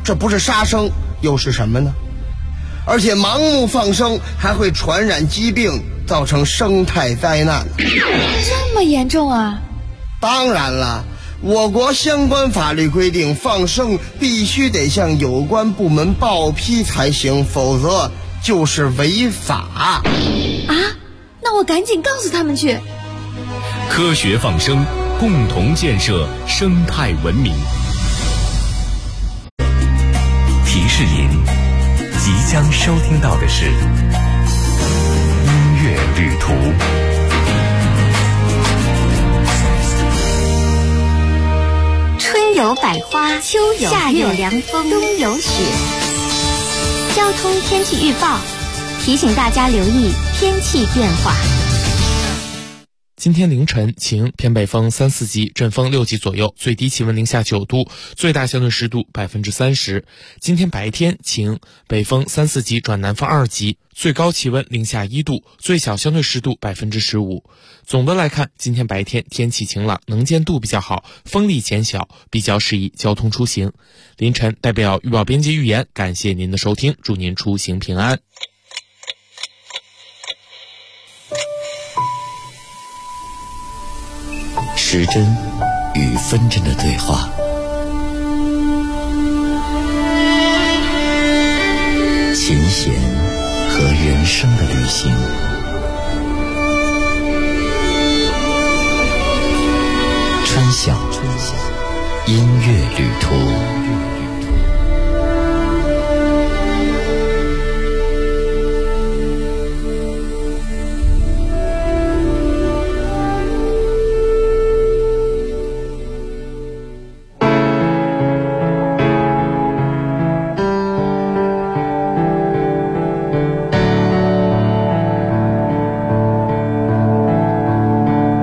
这不是杀生又是什么呢？而且盲目放生还会传染疾病，造成生态灾难。 这么严重啊？ 当然了，我国相关法律规定，放生必须得向有关部门报批才行，否则就是违法。 啊？那我赶紧告诉他们去。 科学放生，共同建设生态文明。提示您，即将收听到的是音乐旅途。 春有百花，秋有夏有凉风，冬有雪。交通天气预报提醒大家留意天气变化。 今天凌晨晴，偏北风3、4级，阵风6级左右，最低气温零下9度，最大相对湿度30%。今天白天晴，北风3、4级转南风2级，最高气温零下1度，最小相对湿度15%。总的来看，今天白天天气晴朗，能见度比较好，风力减小，比较适宜交通出行。凌晨代表预报编辑预言，感谢您的收听，祝您出行平安。 时针与分针的对话，琴弦和人生的旅行，春晓音乐旅途。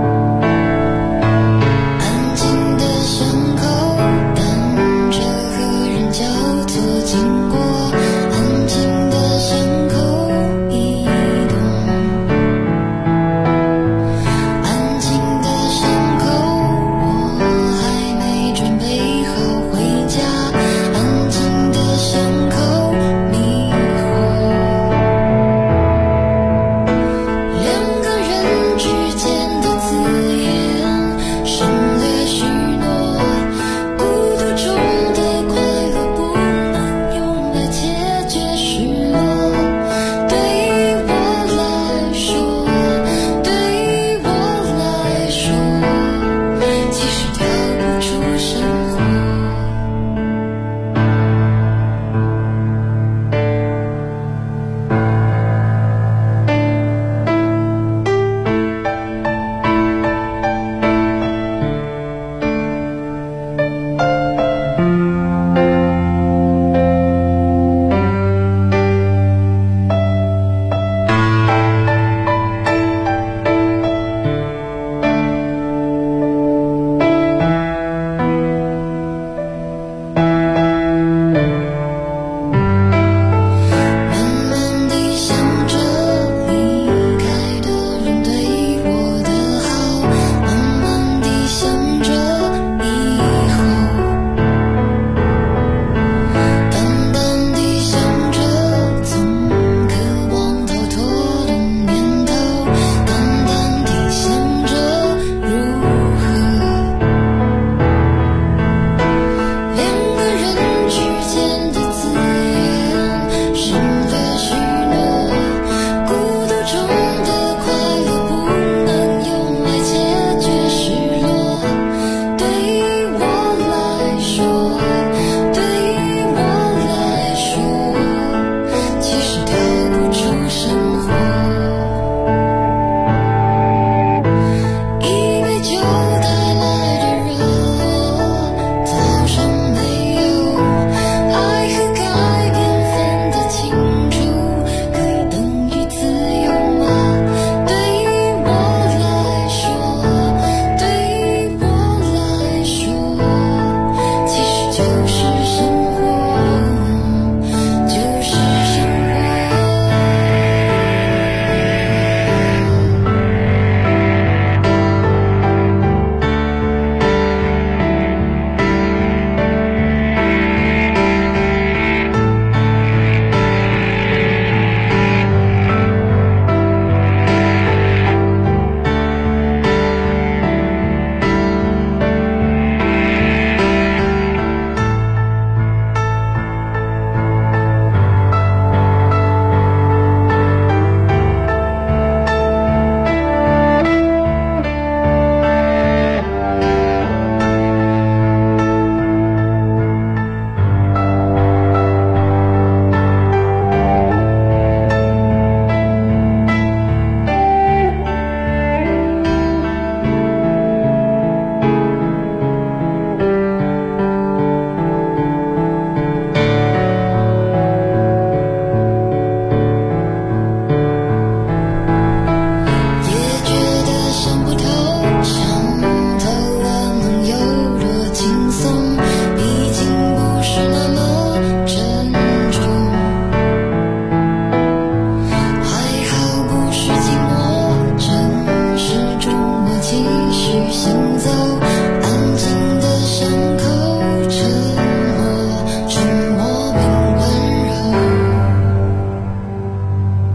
安静的巷口，等着和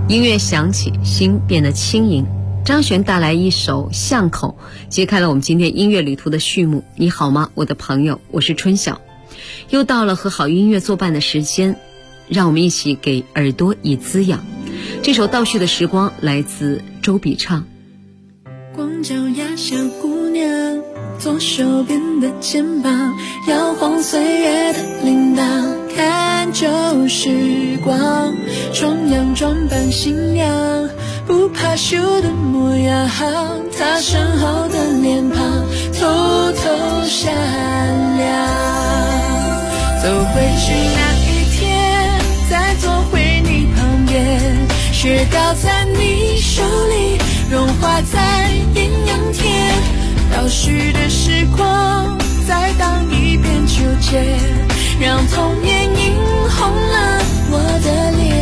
音乐响起，心变得轻盈。张悬带来一首《巷口》，揭开了我们今天音乐旅途的序幕。你好吗，我的朋友，我是春晓。又到了和好音乐作伴的时间，让我们一起给耳朵以滋养。这首《倒叙的时光》来自周笔畅。 光脚丫小姑娘，左手边的肩膀，摇晃岁月的铃铛，看旧时光，双阳装扮新娘，不怕羞的模样，她身后的脸庞偷偷闪亮。走回去那一天，再坐回你旁边，雪糕在你手里融化在艳阳天，倒叙的时光再当一遍纠结，让童年映红了我的脸，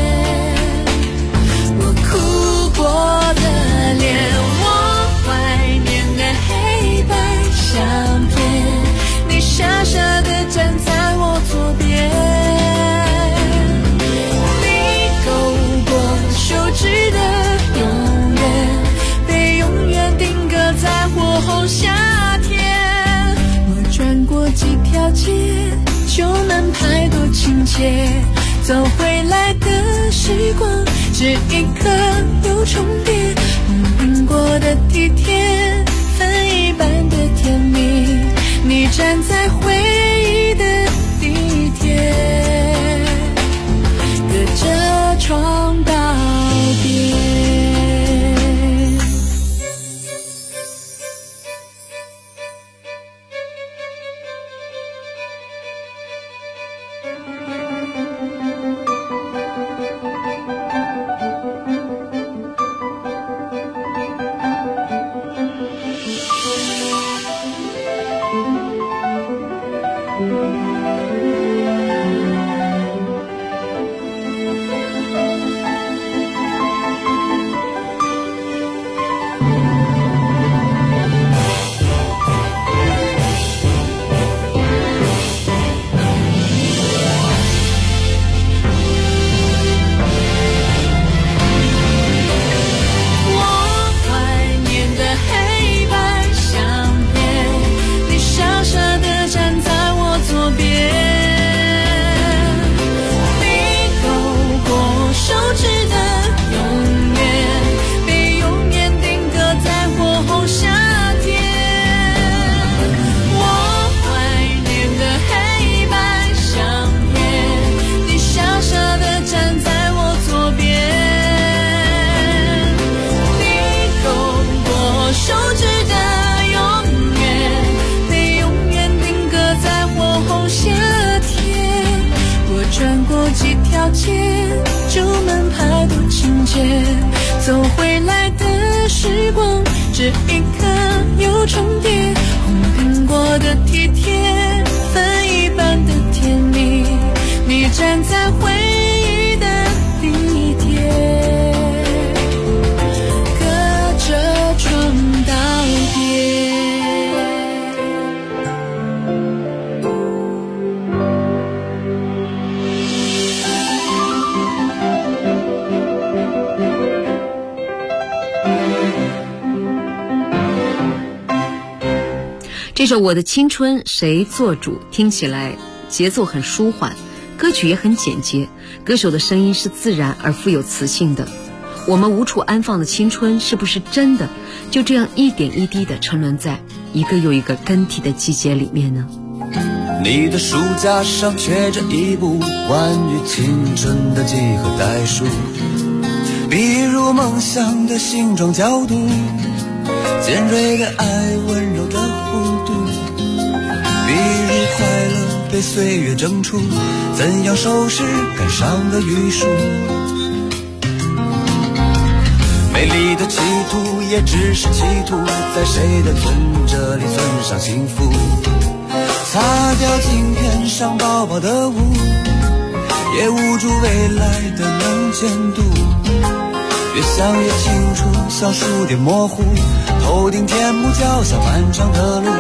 我哭过的脸，我怀念的黑白相片，你傻傻的站在我左边，你勾过手指的永远，被永远定格在火候夏天。我转过几条街，就能拍多亲切，走回来的时光，这一刻又重叠，梦过的体贴，分一半的甜蜜，你站在回忆的地铁，隔着窗道边。走回来的时光，这一刻又重叠，红苹果的体贴，分一半的甜蜜，你站在回忆的地铁，隔着窗道边。 这首《我的青春谁做主》听起来节奏很舒缓，歌曲也很简洁，歌手的声音是自然而富有磁性的。我们无处安放的青春，是不是真的就这样一点一滴地沉沦在一个又一个更替的季节里面呢？ 你的书架上缺着一部关于青春的几何代数，比如梦想的形状角度，尖锐的爱，温柔的弧度，比如快乐被岁月蒸出，怎样收拾感伤的语数。美丽的企图也只是企图，在谁的存折里存上幸福，擦掉镜片上薄薄的雾，也捂住未来的能见度。越想越清楚，小数点模糊，头顶天幕脚下漫长的路。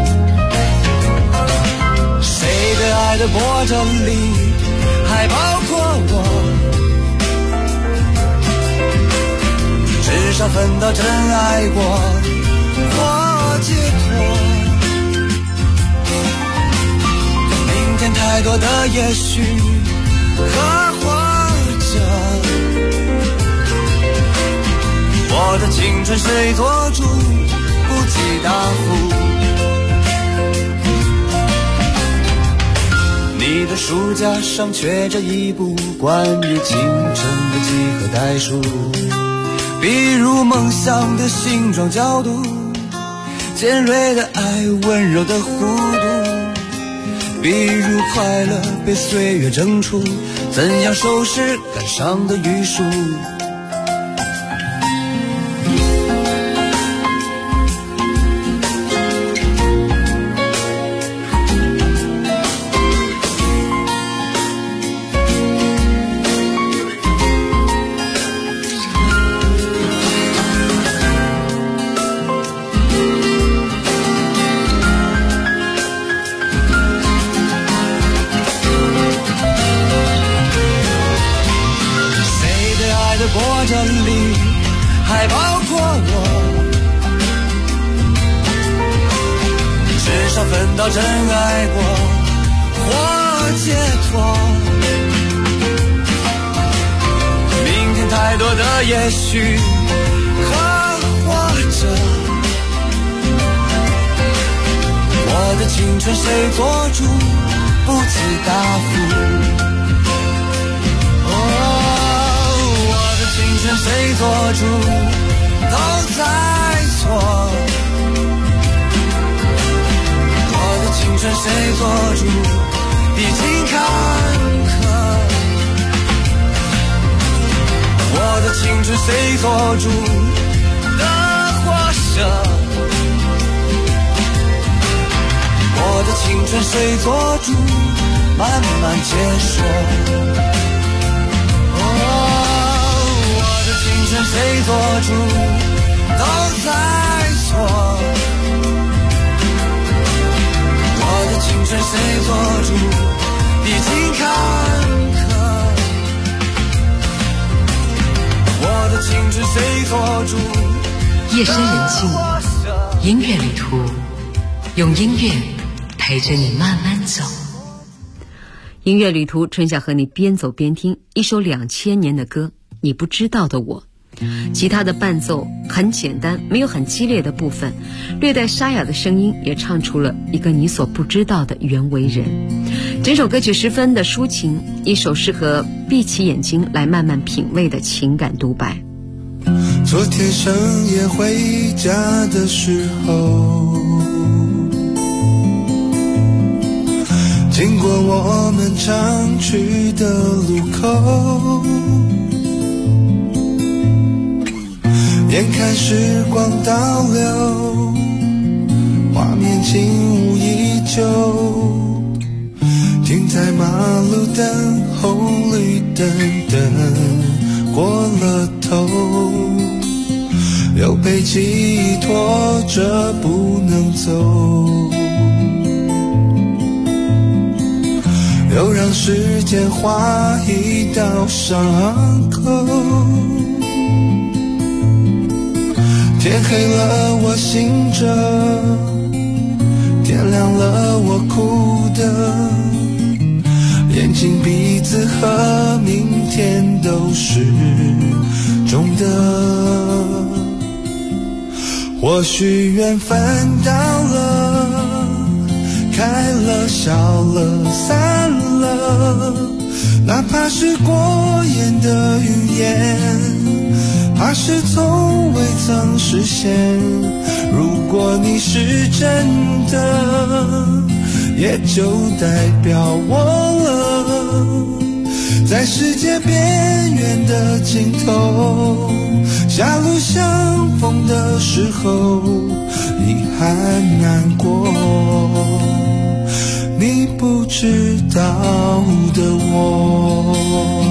谁的爱的波折里还包括我， 至少分到真爱过或解脱。明天太多的也许和或者，我的青春谁做主，不计大夫。你的书架上缺着一部关于青春的几何代数，比如梦想的形状角度，尖锐的爱，温柔的弧度，比如快乐被岁月蒸出，怎样收拾感伤的余束。过这里还包括我，至少分到真爱过或解脱。明天太多的也许和或者，我的青春谁做主，不计大夫。青春谁做主都在错，我的青春谁做主历经坎坷，我的青春谁做主的活舍，我的青春谁做主慢慢解说。青春谁做主都在错，我的青春谁做主历经坎坷，我的青春谁做主。 夜深人静，音乐旅途，用音乐陪着你慢慢走。音乐旅途，春夏和你边走边听一首2000年的歌，你不知道的我。吉他的伴奏很简单，没有很激烈的部分，略带沙哑的声音也唱出了一个你所不知道的袁惟仁。整首歌曲十分的抒情，一首适合闭起眼睛来慢慢品味的情感独白。 昨天深夜回家的时候，经过我们常去的路口，眼看时光倒流，画面轻无依旧，停在马路等红绿灯，等过了头，又被记忆拖着不能走，又让时间划一道伤口。天黑了我醒着，天亮了我哭的，眼睛鼻子和明天都是肿的。或许缘分到了，开了笑了散了，哪怕是过眼的云烟，怕是从未曾实现。如果你是真的，也就代表我了，在世界边缘的尽头，狭路相逢的时候，遗憾难过，你不知道的我。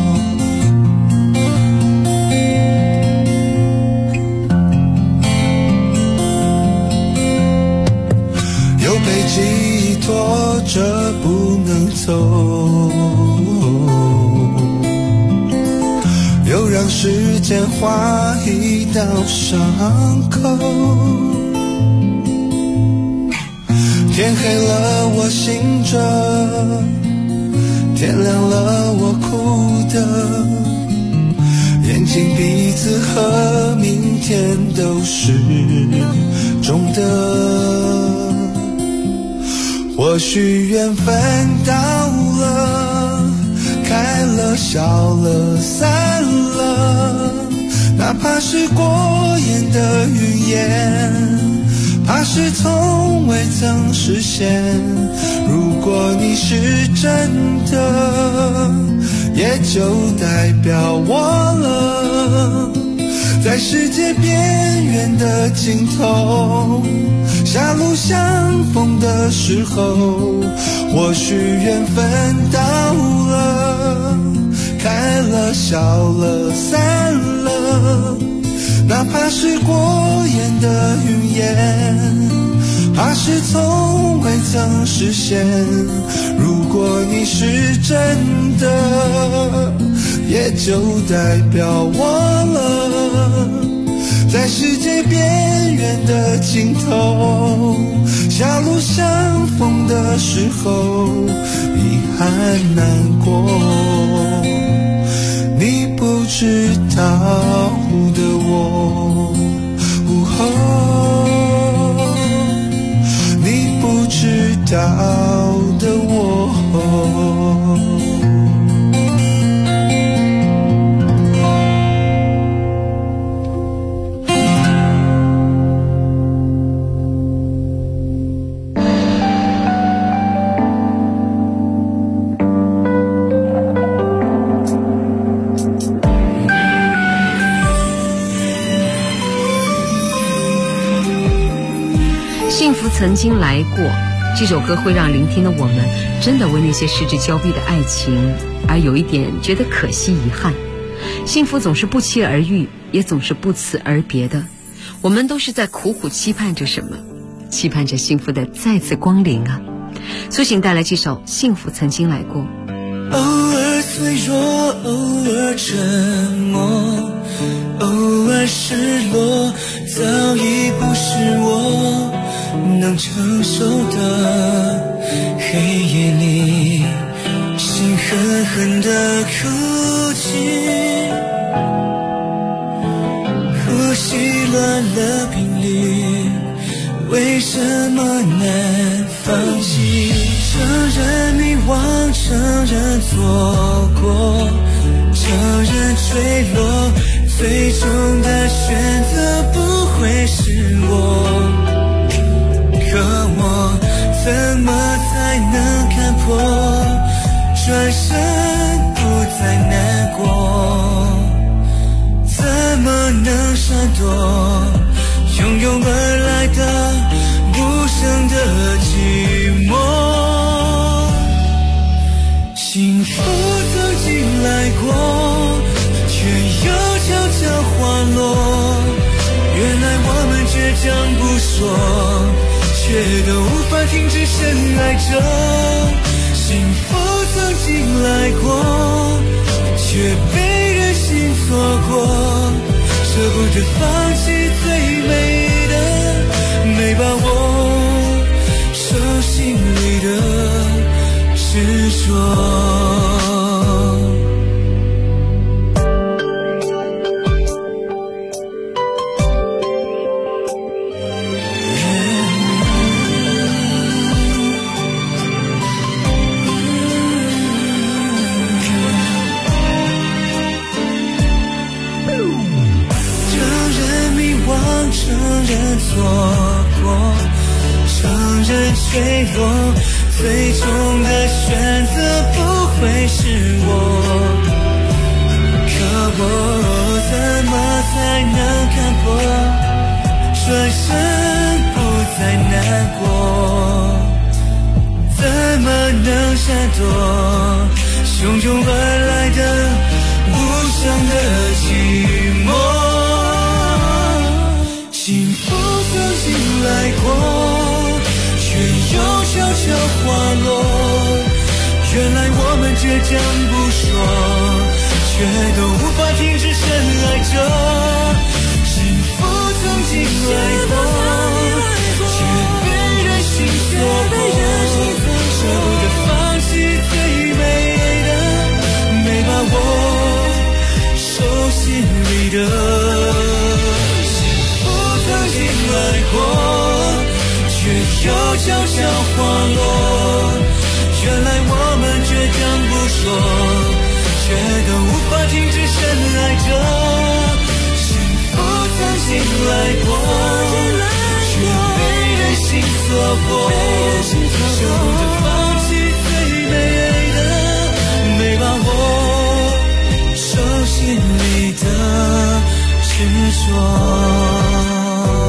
被记忆拖着不能走，又让时间划一到伤口。天黑了我醒着，天亮了我哭的，眼睛鼻子和明天都是肿的。或许缘分到了，开了笑了散了，哪怕是过眼的云烟，怕是从未曾实现。如果你是真的，也就代表我了，在世界边缘的尽头，狭路相逢的时候，或许缘分到了，开了笑了散了，哪怕是过眼的云烟，怕是从未曾实现。如果你是真的，也就代表我了，在世界边缘的尽头，狭路相逢的时候，遗憾难过。你不知道的我，你不知道的我。 幸福曾经来过，这首歌会让聆听的我们真的为那些失之交臂的爱情而有一点觉得可惜遗憾。幸福总是不期而遇，也总是不辞而别的，我们都是在苦苦期盼着什么，期盼着幸福的再次光临啊。苏醒带来这首《幸福曾经来过》。 偶尔脆弱，偶尔沉默，偶尔失落，早已不是我能承受的。黑夜里心狠狠地哭泣，呼吸乱了频率，为什么难放弃？承认迷惘，承认错过，承认坠落，最终的选择不会是我。可我怎么才能看破，转身不再难过？怎么能闪躲汹涌而来的无声的寂寞？幸福曾经来过，却又悄悄滑落。原来我们倔强不说，却都无法停止深爱着。幸福曾经来过，却被任性错过，舍不得放弃最美的，没把握手心里的执着。承认错过，承认坠落，最终的选择不会是我。可我怎么才能看破，转身不再难过？怎么能闪躲汹涌而来的无声的寂寞？幸福曾经来过，却又悄悄滑落。原来我们倔强不说，却都无法停止深爱着。 幸福曾经来过，却被人心错过，舍不得放弃最美的，没把握手心里的。幸福曾经来过，却又悄悄滑落，原来我们倔强不说，却都无法停止深爱着。幸福曾经来过，却被人心错过，舍不得放弃最美的，没把握手心里的执着。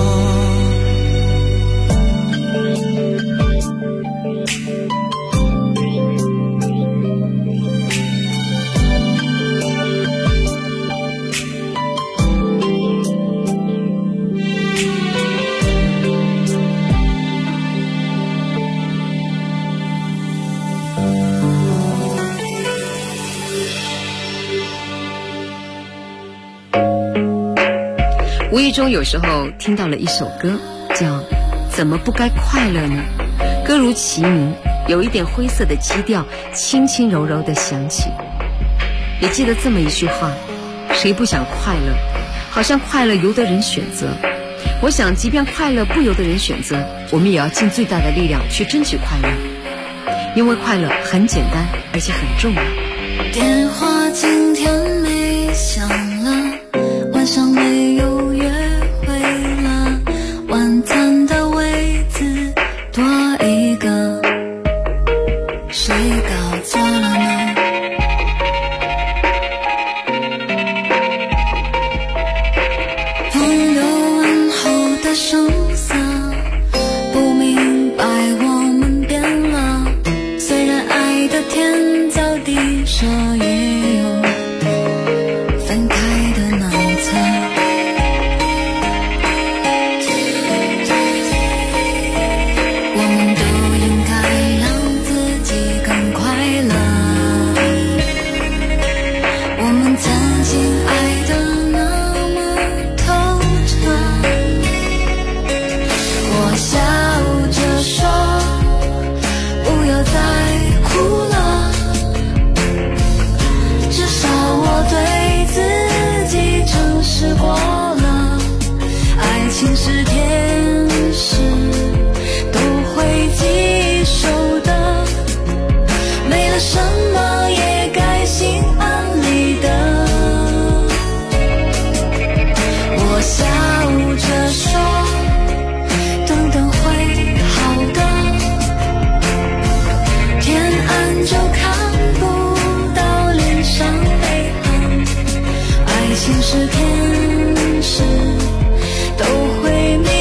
无意中有时候听到了一首歌，叫《怎么不该快乐呢》，歌如其名，有一点灰色的基调，轻轻柔柔地响起。也记得这么一句话，谁不想快乐？好像快乐由得人选择。我想即便快乐不由得人选择，我们也要尽最大的力量去争取快乐，因为快乐很简单，而且很重要。 电话今天没响了，晚上没有约会了，晚餐的位子多一个，谁搞错了呢？朋友问候的声色，不明白我们变了，虽然爱的天造地设也有分开的难测，我们都应该让自己更快乐，我们曾经爱得那么透彻，我笑着说不要再哭了，至少我对自己诚实过了，爱情是天使都会接受的，没了什么也该心安理得，我笑着说等等会好的，天暗就看不到脸上泪痕，爱情是天使都会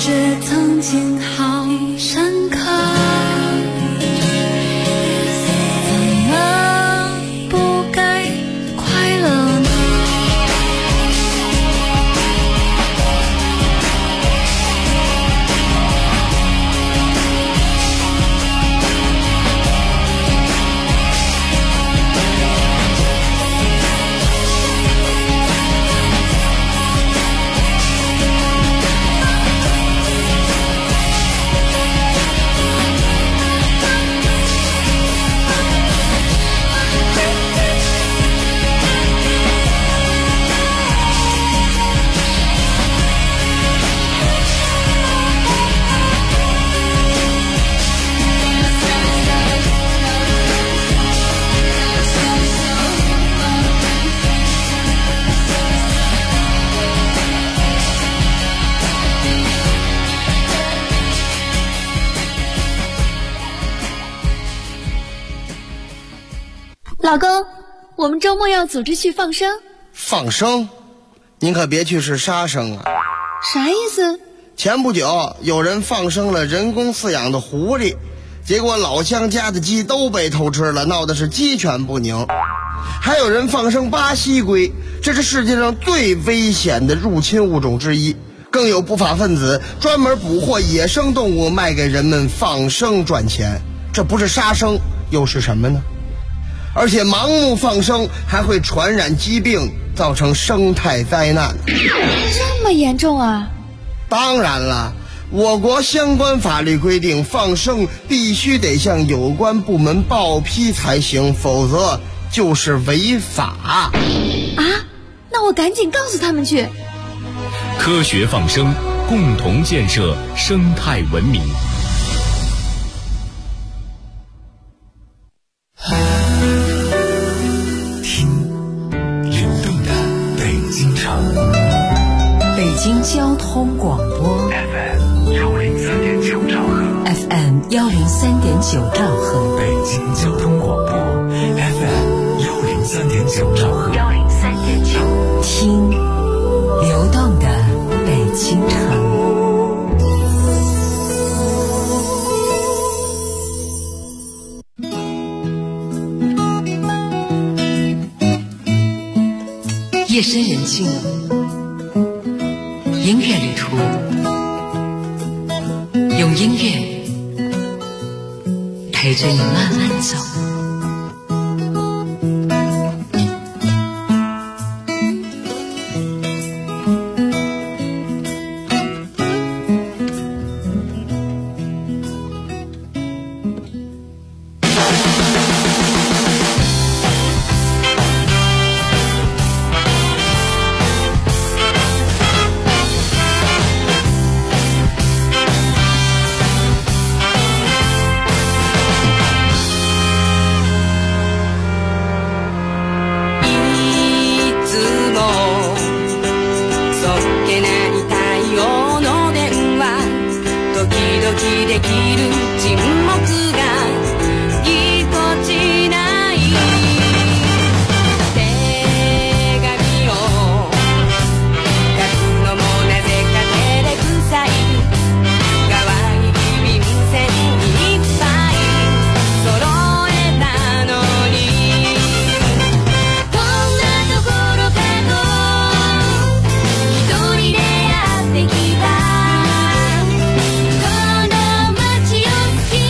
觉曾经好深刻，怎么不该快乐呢？ 老公，我们周末要组织去放生。 放生？您可别去是杀生啊！ 啥意思？ 前不久有人放生了人工饲养的狐狸，结果老乡家的鸡都被偷吃了，闹得是鸡犬不宁。还有人放生巴西龟，这是世界上最危险的入侵物种之一。更有不法分子专门捕获野生动物卖给人们放生赚钱，这不是杀生又是什么呢？而且盲目放生还会传染疾病，造成生态灾难。 这么严重啊？ 当然了，我国相关法律规定，放生必须得向有关部门报批才行，否则就是违法。 啊？那我赶紧告诉他们去。 科学放生，共同建设生态文明。 北京交通广播 FM 103.9兆赫 FM 103.9兆赫， 北京交通广播 FM 103.9兆赫 103.9，听流动的北京城。夜深人静，音乐旅途，用音乐陪着你慢慢走。 好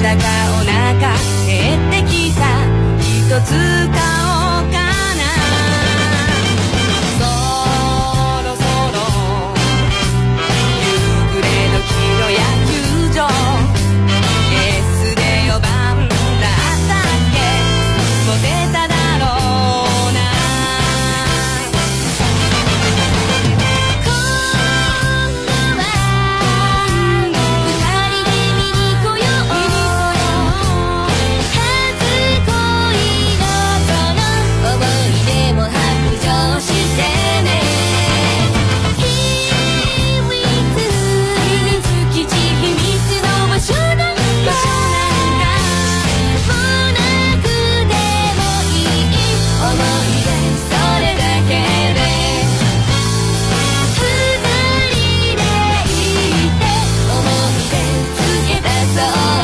だかお腹減ってきた一つ買おうかなそろそろ夕暮れ時の野球場ゲスで4番だったっけモテただろうな今度は二人で見に来よう初恋のその思い出も白状してね秘密基地秘密の場所なんかもうなくてもいい思い出それだけで二人でいて思い出つけたそう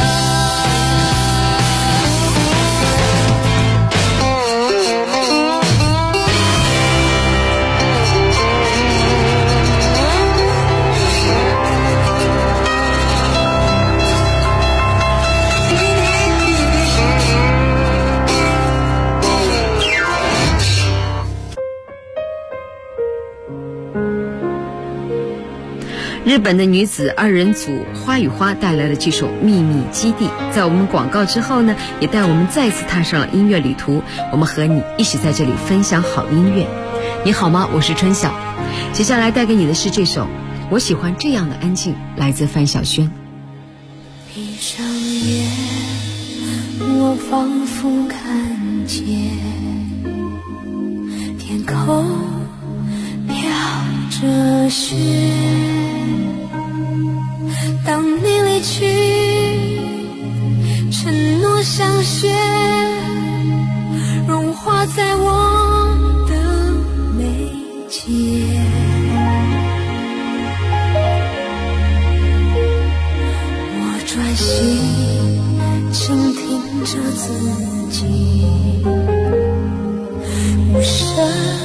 日本的女子二人组花与花带来了这首《秘密基地》，在我们广告之后呢，也带我们再次踏上了音乐旅途。我们和你一起在这里分享好音乐。你好吗？我是春晓。接下来带给你的是这首《我喜欢这样的安静》，来自范晓萱。 闭上眼，我仿佛看见天空飘着雪。当你离去，承诺像雪，融化在我的眉间。我专心倾听着自己，无声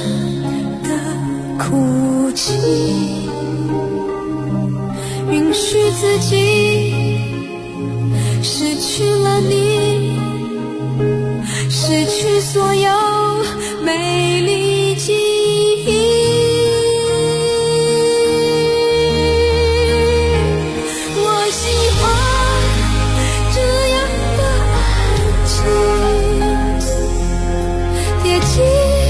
的哭泣。允许自己失去了你，失去所有美丽记忆。我喜欢这样的安静，贴近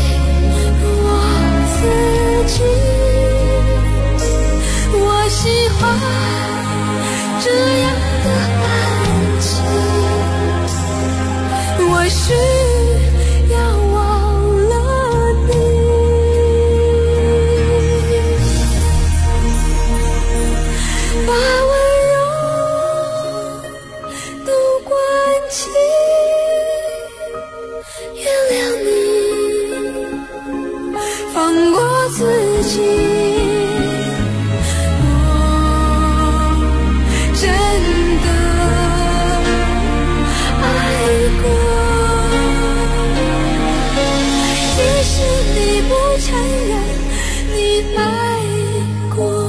我自己。我喜欢这样的安静，我需要忘了你，把温柔都关起，原谅你，放过自己。承认你爱过，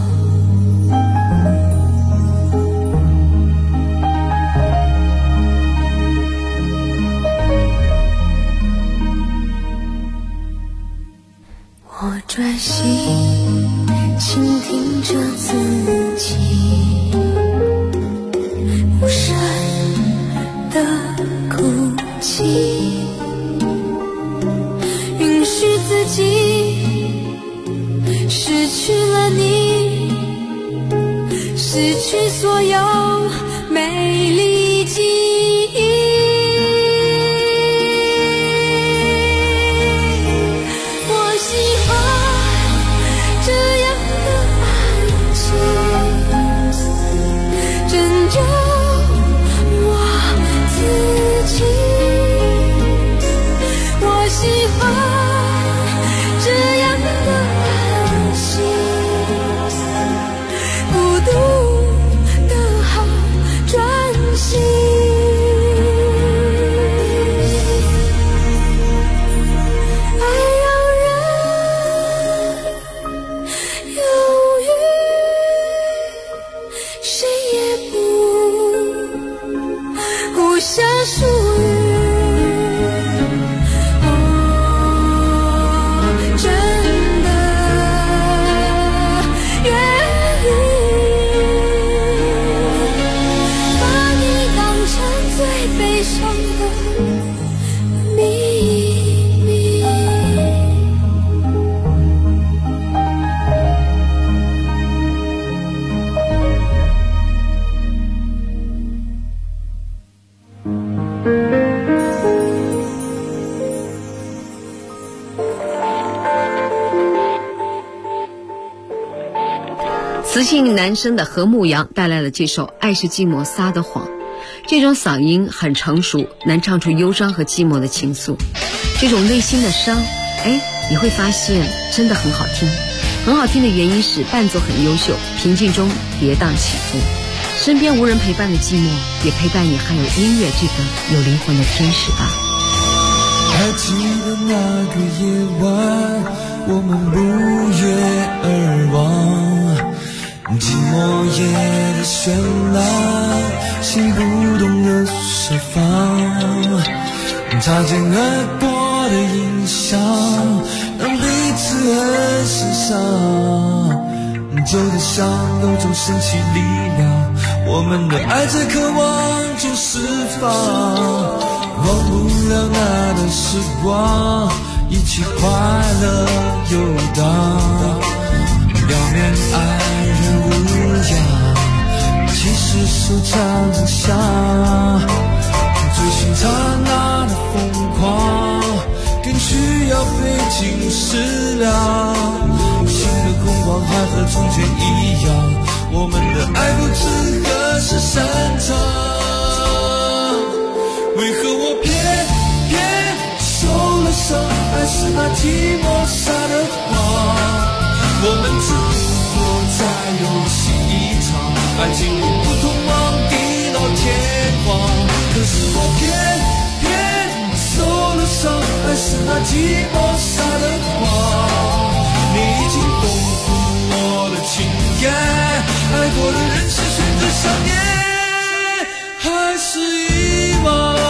我专心倾听着自己，无声的哭泣。允许自己失去了你，失去所有美丽记忆。我喜欢这样的安静，拯救我自己。我喜欢这样的安心，孤独的好磁性男声的何牧阳带来了这首《爱是寂寞撒的谎》，这种嗓音很成熟，能唱出忧伤和寂寞的情愫。这种内心的伤，你会发现真的很好听。很好听的原因是伴奏很优秀，平静中跌宕起伏。身边无人陪伴的寂寞，也陪伴你，还有音乐这个有灵魂的天使吧。 还记得那个夜晚，我们不约而忘，寂寞夜的绚烂，心不动的释放，擦肩而过的印象，让彼此很心伤，就在像有种神奇力量，我们的爱在渴望中释放。忘不了那段时光，一起快乐游荡，表面爱人无恙，其实收藏真相，追寻刹那的疯狂，更需要费尽思量，心的空旷还和从前一样，我们的爱不知何时散场，为何我偏受了伤？爱是那寂寞撒的谎，我们只不过在游戏一场，爱情路不通往地老天荒。可是我偏受了伤，爱是那寂寞撒的谎，你已经丰富我的情感，爱过的人是选择想念，还是遗忘？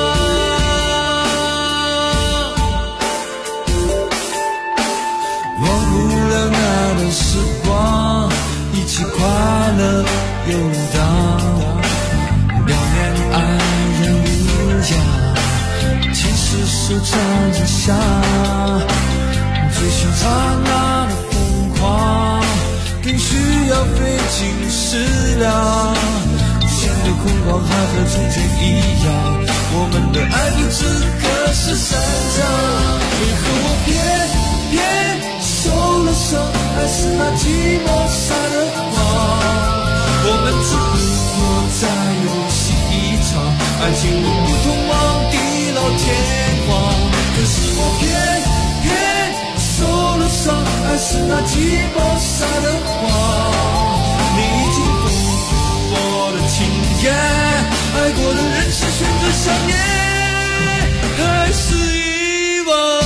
时光一起快乐游荡，表面爱人无恙，其实收藏真相，追寻刹那的疯狂，更需要费尽思量，心的空旷还和从前一样，我们的爱不知何时散场，为何我偏受了伤？爱是那寂寞撒的谎，我们只不过在游戏一场，爱情路不通往地老天荒。可是我偏受了伤，爱是那寂寞撒的谎，你已经丰富我的情感，爱过的人是选择想念，还是遗忘？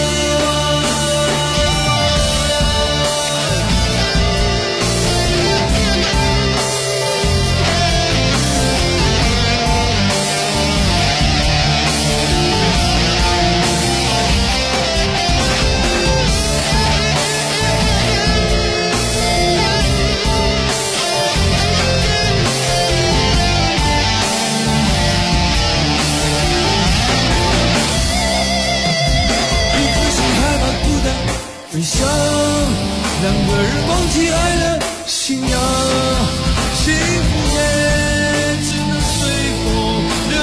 飞翔，两个人忘记爱的信仰，幸福也只能随风流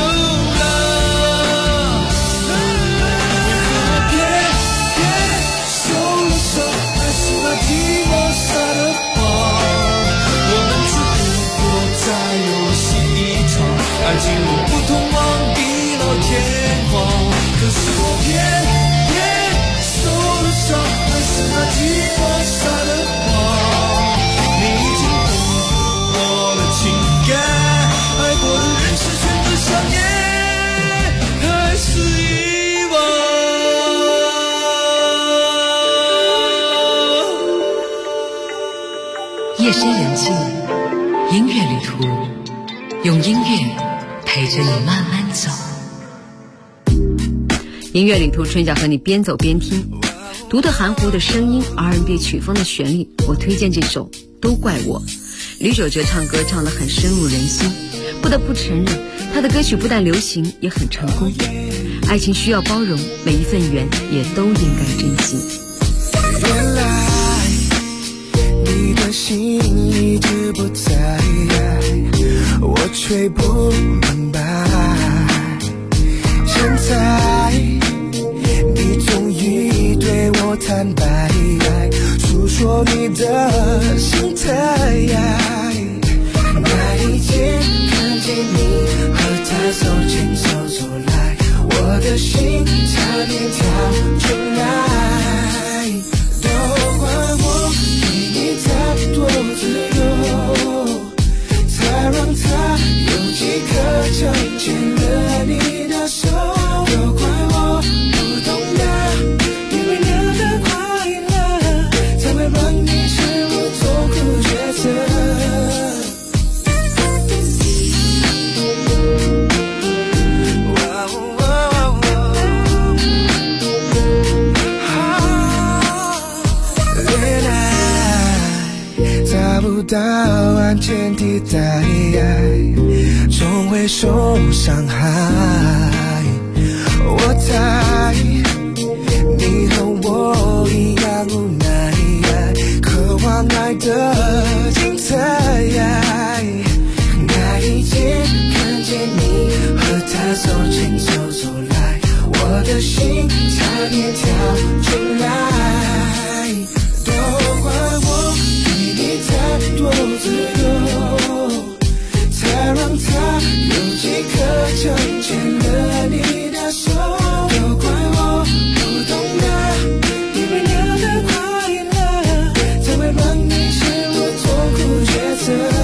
浪。为何偏受了伤？爱是那寂寞撒的谎，我们只不过在游戏一场，爱情路不通往地老天荒。可是我偏受了伤，是那寂寞撒的谎，你已经丰富我的情感，爱过的人是选择想念，还是遗忘？ 夜深人静，音乐旅途，用音乐陪着你慢慢走。 音乐旅途，春晓和你边走边听。独特含糊的声音 R&B 曲风的旋律，我推荐这首都怪我。吕守哲唱歌唱得很深入人心，不得不承认他的歌曲不但流行也很成功。爱情需要包容，每一份缘也都应该珍惜。 原来你的心一直不在，我却不明白，现在你终于对我坦白，除诉说你的心态。那一天看见你和他手牵手走来，我的心差点跳出来。都怪我给你太多自由，才让他有机可乘牵了你的手。都怪我不懂得你为了的快乐，才会让你陷入痛苦抉择。到安全地带，总会受伤害。我猜你和我一样无奈，渴望爱的精彩。那一天看见你和他手牵手走来，我的心差点跳出来。都怪我太多自由，才让他有机可乘牵了你的手。都怪我不懂得你为了的快乐，才会让你陷入痛苦抉择。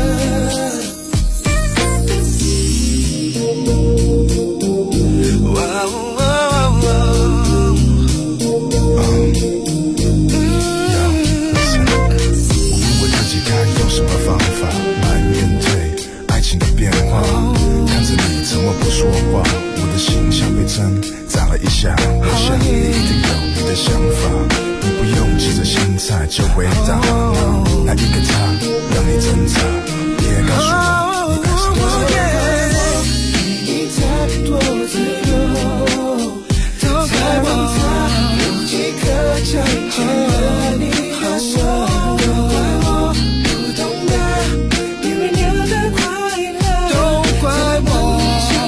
不说话，我的心像被针扎了一下。我想你一定有你的想法，你不用急着现在就回答。那一个他让你挣扎，别告诉我你爱上我。给你太多自由，才让他有机可乘牵了你的手。都怪我不懂得你为了的快乐，都怪我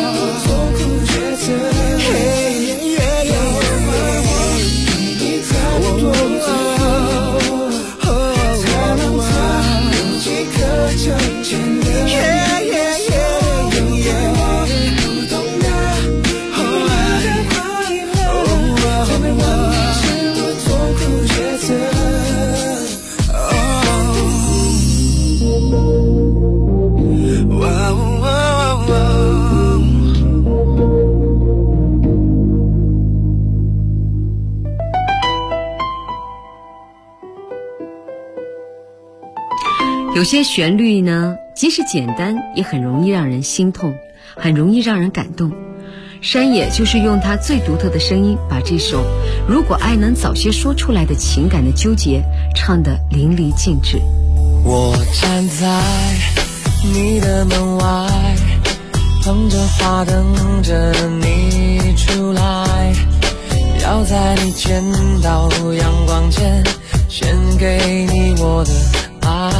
有些旋律呢，即使简单，也很容易让人心痛，很容易让人感动。山野就是用他最独特的声音，把这首如果爱能早些说出来的情感的纠结唱得淋漓尽致。 我站在你的门外，捧着花等着你出来，要在你见到阳光前献给你我的爱。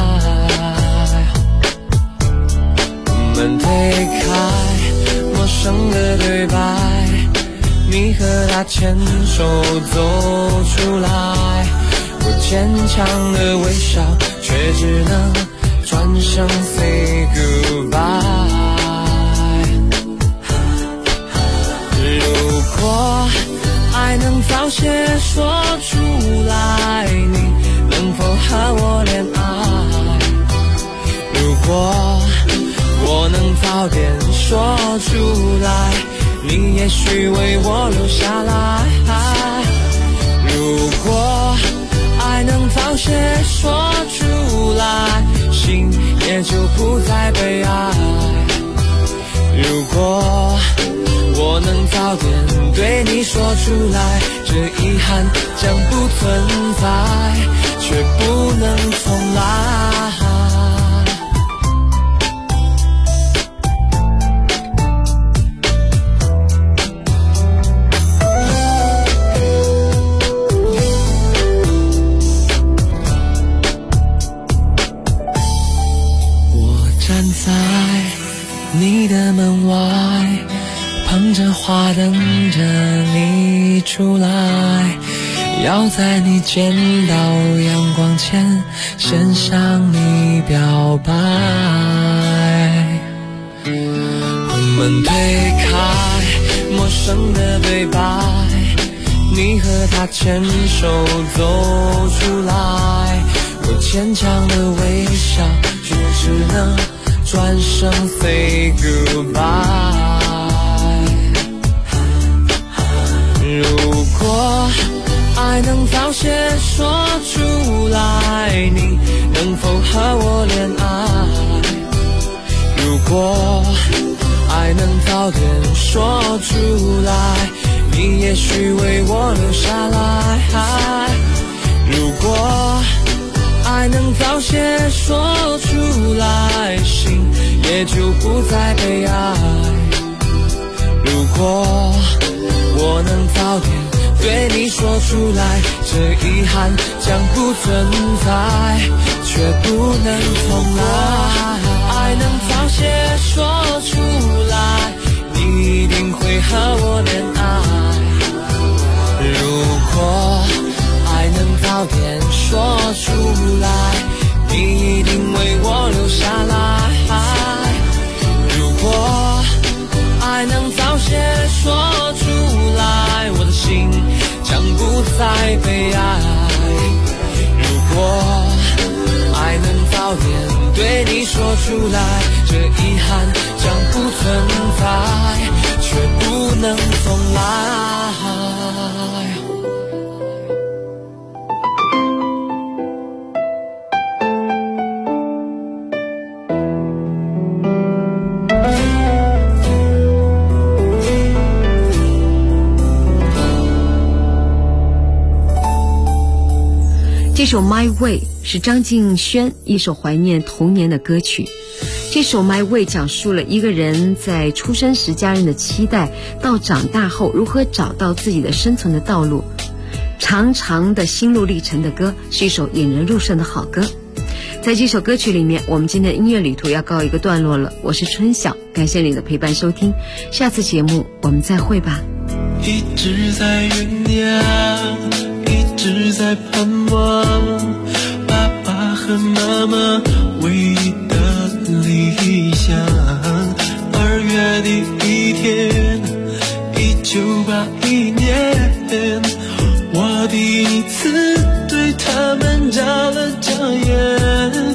门推开，陌生的对白，你和他牵手走出来，我坚强的微笑，却只能转身 say goodbye。 如果爱能早些说出来，你能否和我恋爱？如果我能早点说出来，你也许为我留下来。如果爱能早些说出来，心也就不再悲哀。如果我能早点对你说出来，这遗憾将不存在，却不能重来。你的门外，捧着花等着你出来， 要在你见到阳光前先向你表白。我们推开陌生的对白，你和他牵手走出来，我坚强的微笑却只能转身 say goodbye。 如果爱能早些说出来，你能否和我恋爱？如果爱能早点说出来，你也许为我留下来。如果爱能早些说出来，心也就不再被爱。如果我能早点对你说出来，这遗憾将不存在，却不能重来。爱能早些说出来，你一定会和我恋爱。如果爱能早点说出来，你一定为我留下来。如果爱能早些说出来，我的心将不再被爱。如果爱能早点对你说出来，这遗憾将不存在，却不能重来。 这首 My Way 是张敬轩一首怀念童年的歌曲。这首 My Way 讲述了一个人在出生时家人的期待，到长大后如何找到自己的生存的道路，长长的心路历程的歌，是一首引人入胜的好歌。在这首歌曲里面，我们今天的音乐旅途要告一个段落了。我是春晓，感谢你的陪伴收听，下次节目我们再会吧。 一直在酝酿，一直在盼望，爸爸和妈妈唯一的理想。2月第一天，1981年，我第一次对他们眨了眨眼。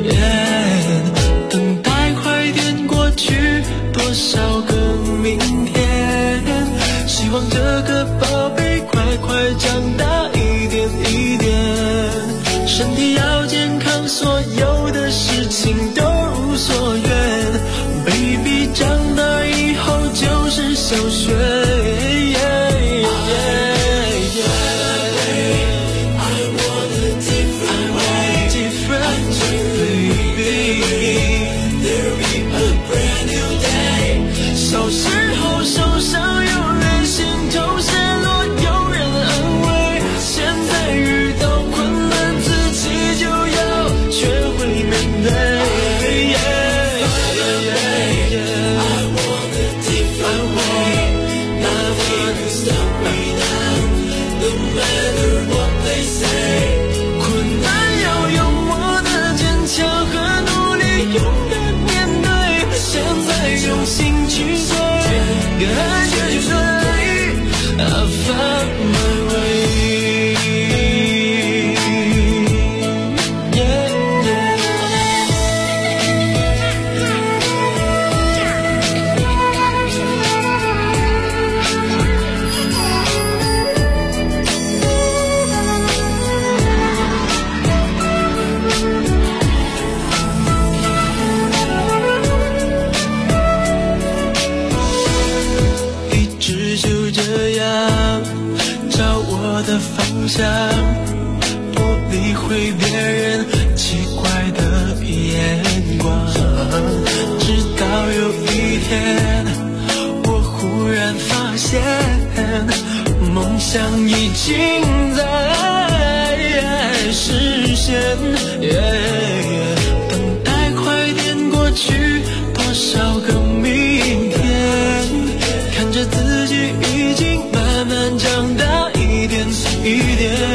等待快点过去，多少个明天，希望这个宝贝快快长大一点一点，身体要健康，所有的事情都无所愿。Baby 长大以后就是小学。小时候受伤有人心头失落，有人安慰，现在遇到困难自己就要学会面对。困难要用我的坚强和努力勇敢面对，现在用心去做，感觉去追。I found my way. Yeah, yeah. 一直就这样找我的方向，不理会别人奇怪的眼光。直到有一天，我忽然发现，梦想已经在实现。等待快点过去，多少个明天，看着自己已经慢慢长大一点一点。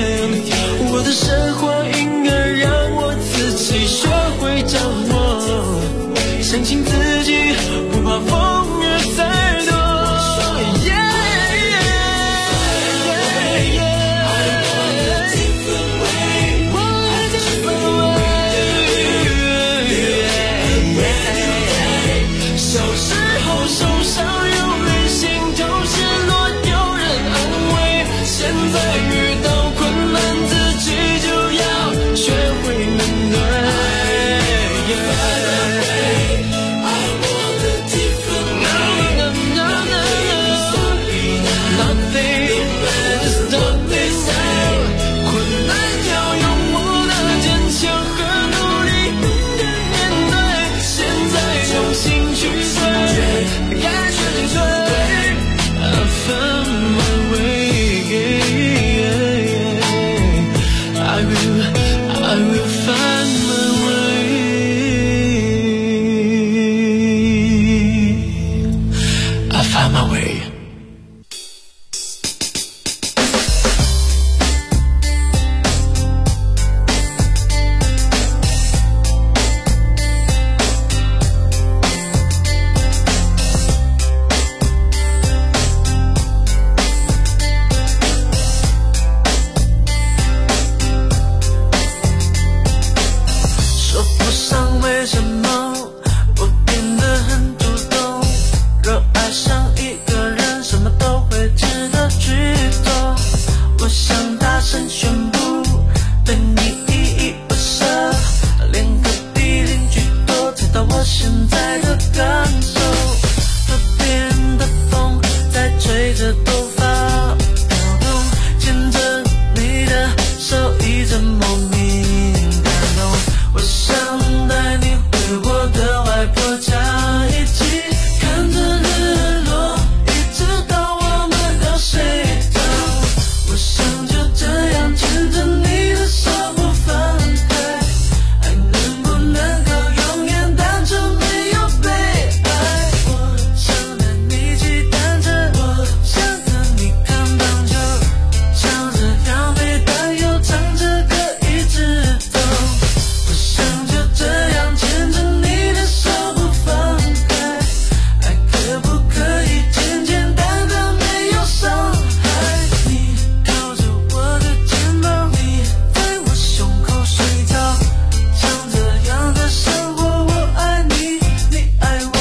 声宣布，对你依依不舍，连隔壁邻居都猜到我现在的感受。河边的风在吹着头发飘动，牵着你的手一直莫名感动。我想带你回我的外婆家，一起看着日落，一直到我们要睡着。我想就这样牵着你的手不放开，爱能不能够永远单纯没有被爱。我想带你骑单车，我想和你看棒球，像这样没担忧，唱着歌一直走。我想就这样牵着你的手不放开，爱可不可以简简单单没有伤害。你靠着我的肩膀，你在我胸口睡着，像这样的生活，我爱你，你爱我，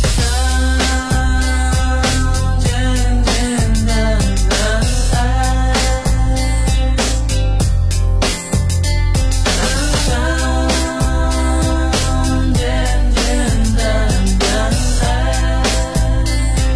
简简单单爱，简简单单爱。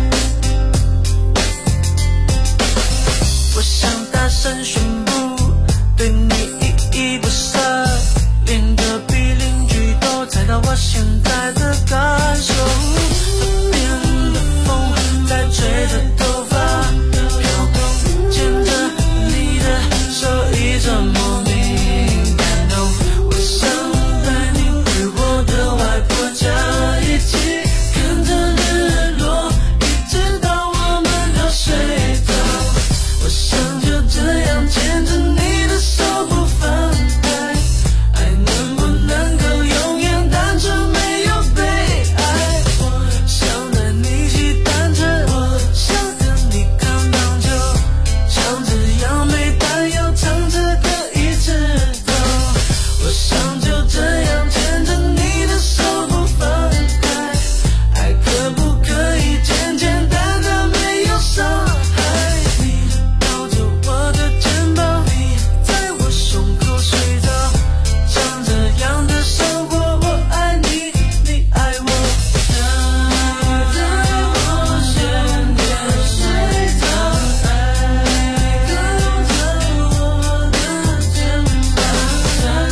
我想大声宣布，对你依依不舍，连隔壁邻居都猜到我现在的感受。河边的风在吹着头发飘动，牵着你的手一直莫名感动。我想带你回我的外婆家，一起看着日落，一直到我们要睡着。我想就这样牵着你的手不放开，爱能不能够永远单纯没有被爱。我想带你骑单车，我想和你看棒球，像这样没担忧，唱着歌一直走。我想就这样牵着你的手不放开，爱可不可以简简单单没有伤害。你靠着我的肩膀，你在我胸口睡着，像这样的生活，我爱你，你爱我，你在我身边睡着，爱靠着我的肩膀，像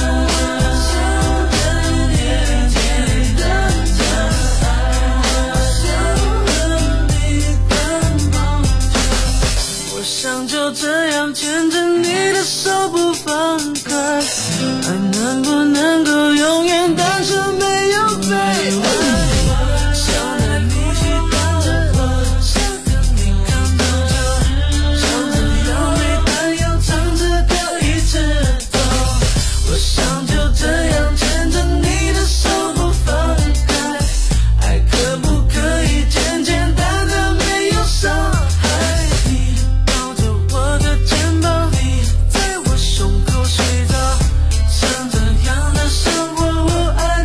这年简单的爱，想和你看棒球。我想就这样牵着你的手不放开，爱能不能够永远单纯没有被爱。